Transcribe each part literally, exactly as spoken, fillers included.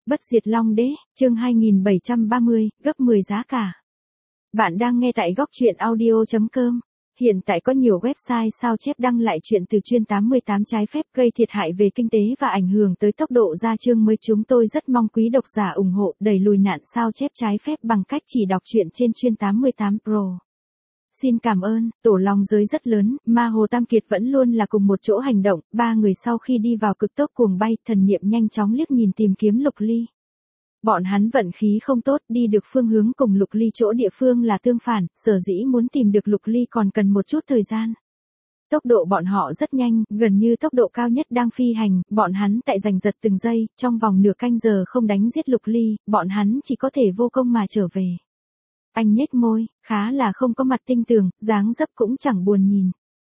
Bất diệt Long Đế, chương hai nghìn bảy trăm ba mươi, gấp mười giá cả. Bạn đang nghe tại góc truyện audio chấm com. Hiện tại có nhiều website sao chép đăng lại chuyện từ chuyên tám mươi tám trái phép gây thiệt hại về kinh tế và ảnh hưởng tới tốc độ ra chương mới. Chúng tôi rất mong quý độc giả ủng hộ đẩy lùi nạn sao chép trái phép bằng cách chỉ đọc truyện trên chuyên tám mươi tám Pro. Xin cảm ơn. Tổ long giới rất lớn, Ma Hồ Tam Kiệt vẫn luôn là cùng một chỗ hành động. Ba người sau khi đi vào cực tốc cuồng bay, thần niệm nhanh chóng liếc nhìn tìm kiếm Lục Ly. Bọn hắn vận khí không tốt, đi được phương hướng cùng Lục Ly chỗ địa phương là tương phản, sở dĩ muốn tìm được Lục Ly còn cần một chút thời gian. Tốc độ bọn họ rất nhanh, gần như tốc độ cao nhất đang phi hành, bọn hắn tại giành giật từng giây, trong vòng nửa canh giờ không đánh giết Lục Ly, bọn hắn chỉ có thể vô công mà trở về. Anh nhếch môi, khá là không có mặt tinh tường, dáng dấp cũng chẳng buồn nhìn.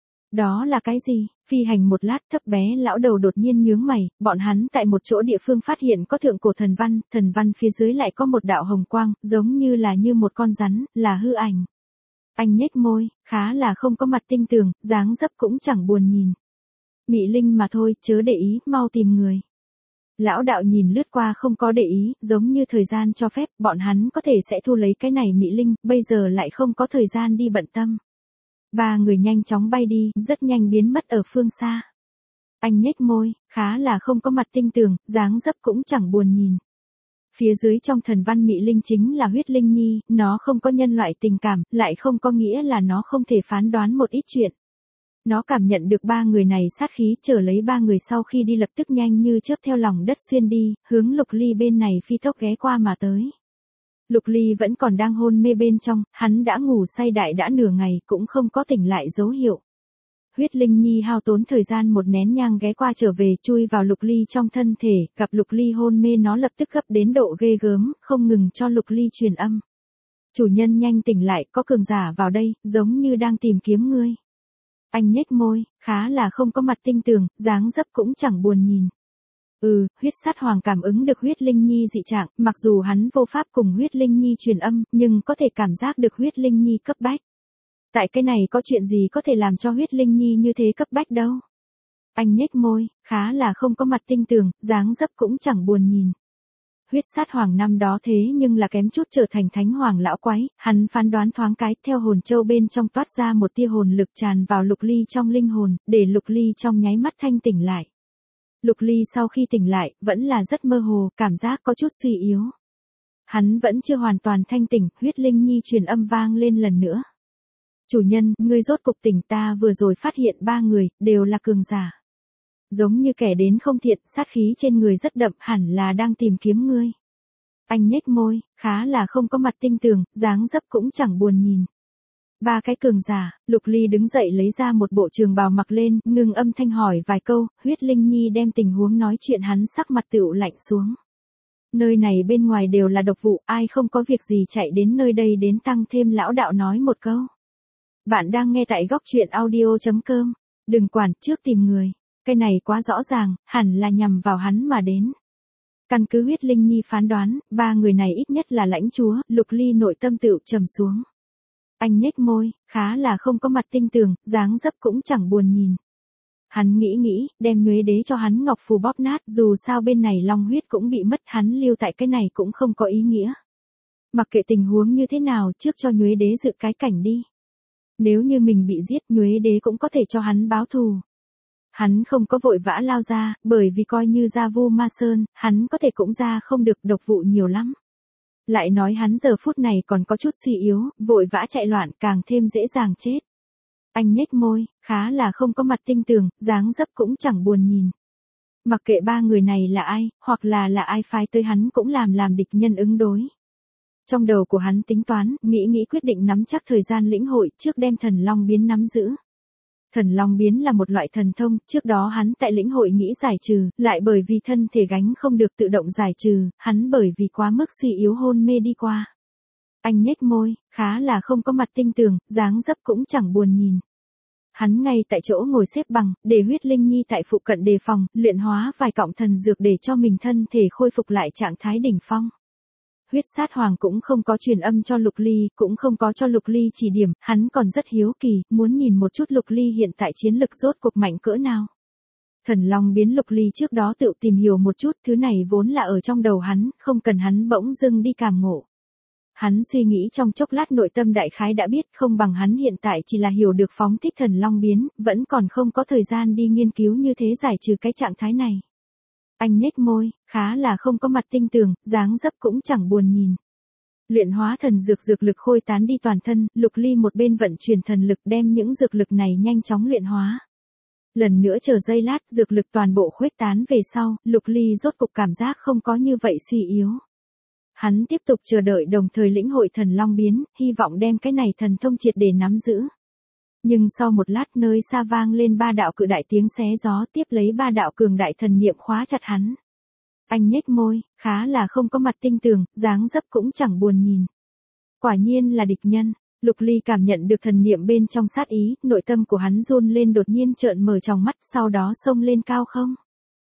Đó là cái gì? Phi hành một lát, thấp bé lão đầu đột nhiên nhướng mày, bọn hắn tại một chỗ địa phương phát hiện có thượng cổ thần văn, thần văn phía dưới lại có một đạo hồng quang, giống như là như một con rắn, là hư ảnh. Anh nhếch môi, khá là không có mặt tinh tường, dáng dấp cũng chẳng buồn nhìn. Mị linh mà thôi, chớ để ý, mau tìm người. Lão đạo nhìn lướt qua không có để ý, giống như thời gian cho phép, bọn hắn có thể sẽ thu lấy cái này mị linh, bây giờ lại không có thời gian đi bận tâm. Ba người nhanh chóng bay đi, rất nhanh biến mất ở phương xa. Anh nhếch môi, khá là không có mặt tinh tường, dáng dấp cũng chẳng buồn nhìn. Phía dưới trong thần văn mị linh chính là huyết linh nhi, nó không có nhân loại tình cảm, lại không có nghĩa là nó không thể phán đoán một ít chuyện. Nó cảm nhận được ba người này sát khí, trở lấy ba người sau khi đi lập tức nhanh như chớp theo lòng đất xuyên đi, hướng Lục Ly bên này phi tốc ghé qua mà tới. Lục Ly vẫn còn đang hôn mê bên trong, hắn đã ngủ say đại đã nửa ngày cũng không có tỉnh lại dấu hiệu. Huyết Linh Nhi hao tốn thời gian một nén nhang ghé qua trở về, chui vào Lục Ly trong thân thể, gặp Lục Ly hôn mê nó lập tức gấp đến độ ghê gớm, không ngừng cho Lục Ly truyền âm. Chủ nhân nhanh tỉnh lại, có cường giả vào đây, giống như đang tìm kiếm ngươi. Anh nhếch môi, khá là không có mặt tinh tường, dáng dấp cũng chẳng buồn nhìn. Ừ, huyết sát hoàng cảm ứng được huyết linh nhi dị trạng, mặc dù hắn vô pháp cùng huyết linh nhi truyền âm, nhưng có thể cảm giác được huyết linh nhi cấp bách. Tại cái này có chuyện gì có thể làm cho huyết linh nhi như thế cấp bách đâu. Anh nhếch môi, khá là không có mặt tinh tường, dáng dấp cũng chẳng buồn nhìn. Huyết sát hoàng năm đó thế nhưng là kém chút trở thành thánh hoàng lão quái, hắn phán đoán thoáng cái, theo hồn châu bên trong toát ra một tia hồn lực tràn vào Lục Ly trong linh hồn, để Lục Ly trong nháy mắt thanh tỉnh lại. Lục Ly sau khi tỉnh lại, vẫn là rất mơ hồ, cảm giác có chút suy yếu. Hắn vẫn chưa hoàn toàn thanh tỉnh, huyết linh nhi truyền âm vang lên lần nữa. Chủ nhân, ngươi rốt cục tỉnh, ta vừa rồi phát hiện ba người, đều là cường giả. Giống như kẻ đến không thiện, sát khí trên người rất đậm, hẳn là đang tìm kiếm ngươi. Anh nhếch môi, khá là không có mặt tinh tường, dáng dấp cũng chẳng buồn nhìn. Ba cái cường giả, Lục Ly đứng dậy lấy ra một bộ trường bào mặc lên, ngừng âm thanh hỏi vài câu, huyết linh nhi đem tình huống nói chuyện hắn sắc mặt tựu lạnh xuống. Nơi này bên ngoài đều là độc vụ, ai không có việc gì chạy đến nơi đây đến tăng thêm. Lão đạo nói một câu. Bạn đang nghe tại góc truyện audio chấm com, đừng quản, trước tìm người. Cái này quá rõ ràng, hẳn là nhằm vào hắn mà đến. Căn cứ huyết linh nhi phán đoán, ba người này ít nhất là lãnh chúa. Lục Ly nội tâm tựu trầm xuống. Anh nhếch môi, khá là không có mặt tinh tường, dáng dấp cũng chẳng buồn nhìn. Hắn nghĩ nghĩ, đem nhuế đế cho hắn ngọc phù bóp nát, dù sao bên này long huyết cũng bị mất, hắn lưu tại cái này cũng không có ý nghĩa. Mặc kệ tình huống như thế nào, trước cho nhuế đế dự cái cảnh đi. Nếu như mình bị giết, nhuế đế cũng có thể cho hắn báo thù. Hắn không có vội vã lao ra, bởi vì coi như ra Vu Ma Sơn, hắn có thể cũng ra không được, độc vụ nhiều lắm. Lại nói hắn giờ phút này còn có chút suy yếu, vội vã chạy loạn càng thêm dễ dàng chết. Anh nhếch môi, khá là không có mặt tinh tường, dáng dấp cũng chẳng buồn nhìn. Mặc kệ ba người này là ai, hoặc là là ai phái tới hắn cũng làm làm địch nhân ứng đối. Trong đầu của hắn tính toán, nghĩ nghĩ quyết định nắm chắc thời gian lĩnh hội, trước đem thần long biến nắm giữ. Thần long biến là một loại thần thông, trước đó hắn tại lĩnh hội nghĩ giải trừ, lại bởi vì thân thể gánh không được tự động giải trừ, hắn bởi vì quá mức suy yếu hôn mê đi qua. Anh nhếch môi, khá là không có mặt tinh tường, dáng dấp cũng chẳng buồn nhìn. Hắn ngay tại chỗ ngồi xếp bằng, để huyết linh nhi tại phụ cận đề phòng, luyện hóa vài cọng thần dược để cho mình thân thể khôi phục lại trạng thái đỉnh phong. Huyết sát hoàng cũng không có truyền âm cho Lục Ly, cũng không có cho Lục Ly chỉ điểm, hắn còn rất hiếu kỳ, muốn nhìn một chút Lục Ly hiện tại chiến lực rốt cuộc mạnh cỡ nào. Thần long biến Lục Ly trước đó tự tìm hiểu một chút, thứ này vốn là ở trong đầu hắn, không cần hắn bỗng dưng đi cảm ngộ. Hắn suy nghĩ trong chốc lát nội tâm đại khái đã biết, không bằng hắn hiện tại chỉ là hiểu được phóng thích thần long biến, vẫn còn không có thời gian đi nghiên cứu như thế giải trừ cái trạng thái này. Anh nhếch môi, khá là không có mặt tinh tường, dáng dấp cũng chẳng buồn nhìn. Luyện hóa thần dược dược lực khôi tán đi toàn thân, Lục Ly một bên vận chuyển thần lực đem những dược lực này nhanh chóng luyện hóa. Lần nữa chờ giây lát, dược lực toàn bộ khuếch tán về sau, Lục Ly rốt cục cảm giác không có như vậy suy yếu. Hắn tiếp tục chờ đợi đồng thời lĩnh hội thần long biến, hy vọng đem cái này thần thông triệt để nắm giữ. Nhưng sau một lát nơi xa vang lên ba đạo cự đại tiếng xé gió, tiếp lấy ba đạo cường đại thần niệm khóa chặt hắn. Anh nhếch môi, khá là không có mặt tinh tường, dáng dấp cũng chẳng buồn nhìn. Quả nhiên là địch nhân. Lục Ly cảm nhận được thần niệm bên trong sát ý, nội tâm của hắn run lên đột nhiên trợn mở tròng mắt, sau đó xông lên cao không.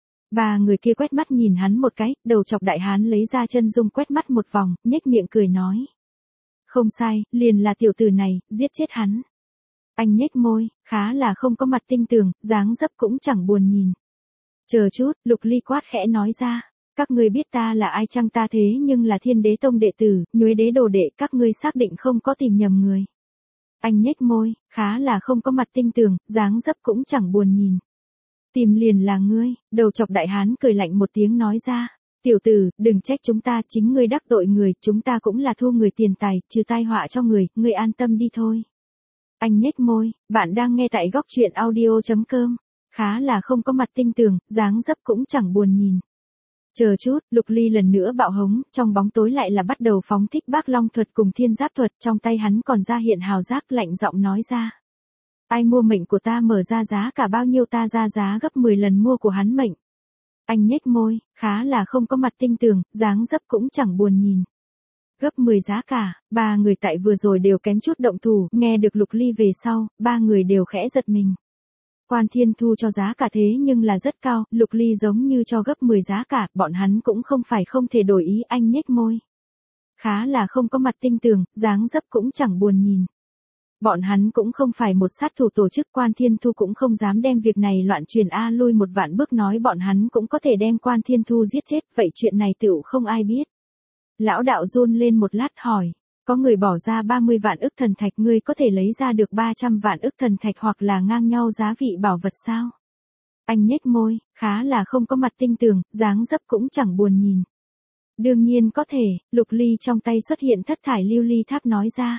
Ba người kia quét mắt nhìn hắn một cái, đầu chọc đại hán lấy ra chân dung quét mắt một vòng, nhếch miệng cười nói. Không sai, liền là tiểu tử này, giết chết hắn. Anh nhếch môi, khá là không có mặt tinh tường, dáng dấp cũng chẳng buồn nhìn. Chờ chút, Lục Ly quát khẽ nói ra. Các ngươi biết ta là ai chăng? Ta thế nhưng là Thiên Đế Tông đệ tử, Nhuế Đế đồ đệ, các ngươi xác định không có tìm nhầm người. Anh nhếch môi, khá là không có mặt tinh tường, dáng dấp cũng chẳng buồn nhìn. Tìm liền là ngươi, đầu chọc đại hán cười lạnh một tiếng nói ra. Tiểu tử, đừng trách chúng ta, chính ngươi đắc tội người, chúng ta cũng là thua người tiền tài, trừ tai họa cho người, ngươi an tâm đi thôi. Anh nhếch môi, bạn đang nghe tại góc truyện audio chấm com, khá là không có mặt tinh tường, dáng dấp cũng chẳng buồn nhìn. Chờ chút, Lục Ly lần nữa bạo hống, trong bóng tối lại là bắt đầu phóng thích Bác Long thuật cùng Thiên Giáp thuật, trong tay hắn còn ra hiện hào giác lạnh giọng nói ra. Ai mua mệnh của ta mở ra giá cả bao nhiêu ta ra giá gấp mười lần mua của hắn mệnh. Anh nhếch môi, khá là không có mặt tinh tường, dáng dấp cũng chẳng buồn nhìn. Gấp mười giá cả, ba người tại vừa rồi đều kém chút động thủ, nghe được Lục Ly về sau, ba người đều khẽ giật mình. Quan Thiên Thu cho giá cả thế nhưng là rất cao, Lục Ly giống như cho gấp mười giá cả, bọn hắn cũng không phải không thể đổi ý. Anh nhếch môi. Khá là không có mặt tinh tường, dáng dấp cũng chẳng buồn nhìn. Bọn hắn cũng không phải một sát thủ tổ chức, Quan Thiên Thu cũng không dám đem việc này loạn truyền a lui một vạn bước nói bọn hắn cũng có thể đem Quan Thiên Thu giết chết, vậy chuyện này tựu không ai biết. Lão đạo run lên một lát hỏi. Có người bỏ ra ba mươi vạn ức thần thạch, ngươi có thể lấy ra được ba trăm vạn ức thần thạch hoặc là ngang nhau giá vị bảo vật sao? Anh nhếch môi, khá là không có mặt tinh tường, dáng dấp cũng chẳng buồn nhìn. Đương nhiên có thể, Lục Ly trong tay xuất hiện thất thải lưu ly tháp nói ra.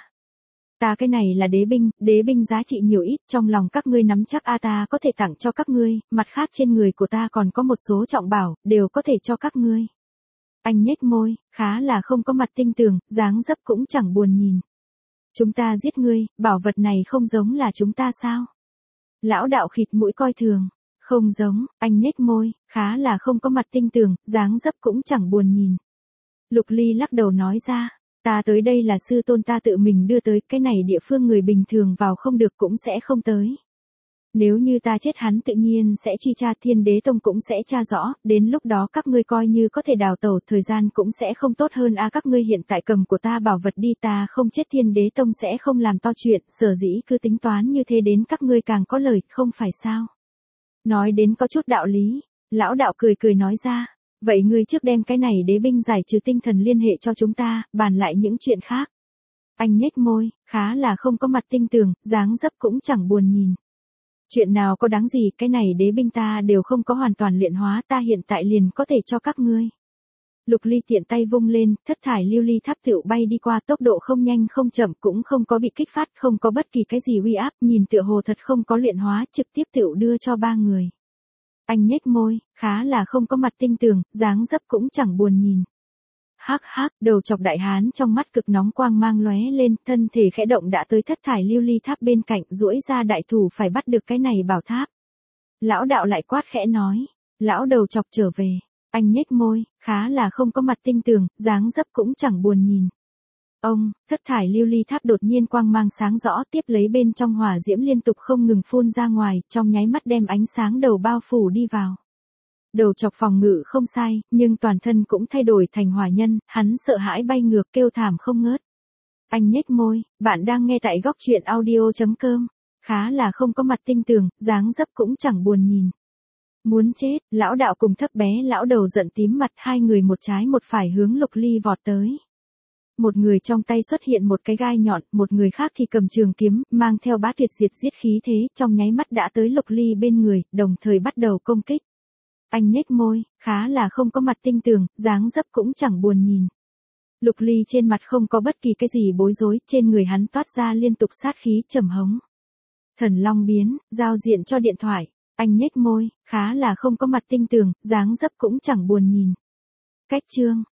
Ta cái này là đế binh, đế binh giá trị nhiều ít, trong lòng các ngươi nắm chắc a ta có thể tặng cho các ngươi, mặt khác trên người của ta còn có một số trọng bảo, đều có thể cho các ngươi. Anh nhếch môi, khá là không có mặt tinh tường, dáng dấp cũng chẳng buồn nhìn. Chúng ta giết ngươi, bảo vật này không giống là chúng ta sao? Lão đạo khịt mũi coi thường. Không giống, anh nhếch môi, khá là không có mặt tinh tường, dáng dấp cũng chẳng buồn nhìn. Lục Ly lắc đầu nói ra, ta tới đây là sư tôn ta tự mình đưa tới, cái này địa phương người bình thường vào không được cũng sẽ không tới. Nếu như ta chết hắn tự nhiên sẽ truy tra, Thiên Đế Tông cũng sẽ tra rõ, đến lúc đó các ngươi coi như có thể đào tẩu, thời gian cũng sẽ không tốt hơn a các ngươi hiện tại cầm của ta bảo vật đi, ta không chết Thiên Đế Tông sẽ không làm to chuyện, sở dĩ cứ tính toán như thế đến các ngươi càng có lời, không phải sao? Nói đến có chút đạo lý, lão đạo cười cười nói ra, vậy ngươi trước đem cái này đế binh giải trừ tinh thần liên hệ cho chúng ta, bàn lại những chuyện khác. Anh nhếch môi, khá là không có mặt tinh tường, dáng dấp cũng chẳng buồn nhìn. Chuyện nào có đáng gì, cái này đế binh ta đều không có hoàn toàn luyện hóa, ta hiện tại liền có thể cho các ngươi. Lục Ly tiện tay vung lên, thất thải lưu ly tháp tựu bay đi qua, tốc độ không nhanh không chậm, cũng không có bị kích phát, không có bất kỳ cái gì uy áp, nhìn tựa hồ thật không có luyện hóa, trực tiếp tựu đưa cho ba người. Anh nhếch môi, khá là không có mặt tinh tường, dáng dấp cũng chẳng buồn nhìn. Hắc hắc, đầu chọc đại hán trong mắt cực nóng quang mang lóe lên, thân thể khẽ động đã tới thất thải lưu ly tháp bên cạnh, duỗi ra đại thủ phải bắt được cái này bảo tháp. Lão đạo lại quát khẽ nói, lão đầu chọc trở về. Anh nhếch môi, khá là không có mặt tinh tường, dáng dấp cũng chẳng buồn nhìn. Ông, thất thải lưu ly tháp đột nhiên quang mang sáng rõ, tiếp lấy bên trong hỏa diễm liên tục không ngừng phun ra ngoài, trong nháy mắt đem ánh sáng đầu bao phủ đi vào. Đầu chọc phòng ngự không sai, nhưng toàn thân cũng thay đổi thành hỏa nhân, hắn sợ hãi bay ngược kêu thảm không ngớt. Anh nhếch môi, bạn đang nghe tại góc truyện audio chấm com, khá là không có mặt tinh tường, dáng dấp cũng chẳng buồn nhìn. Muốn chết, lão đạo cùng thấp bé lão đầu giận tím mặt, hai người một trái một phải hướng Lục Ly vọt tới. Một người trong tay xuất hiện một cái gai nhọn, một người khác thì cầm trường kiếm, mang theo bá tuyệt diệt giết khí thế, trong nháy mắt đã tới Lục Ly bên người, đồng thời bắt đầu công kích. Anh nhếch môi, khá là không có mặt tinh tường, dáng dấp cũng chẳng buồn nhìn. Lục Ly trên mặt không có bất kỳ cái gì bối rối, trên người hắn toát ra liên tục sát khí trầm hống. Thần Long biến, giao diện cho điện thoại. Anh nhếch môi, khá là không có mặt tinh tường, dáng dấp cũng chẳng buồn nhìn. Cách chương,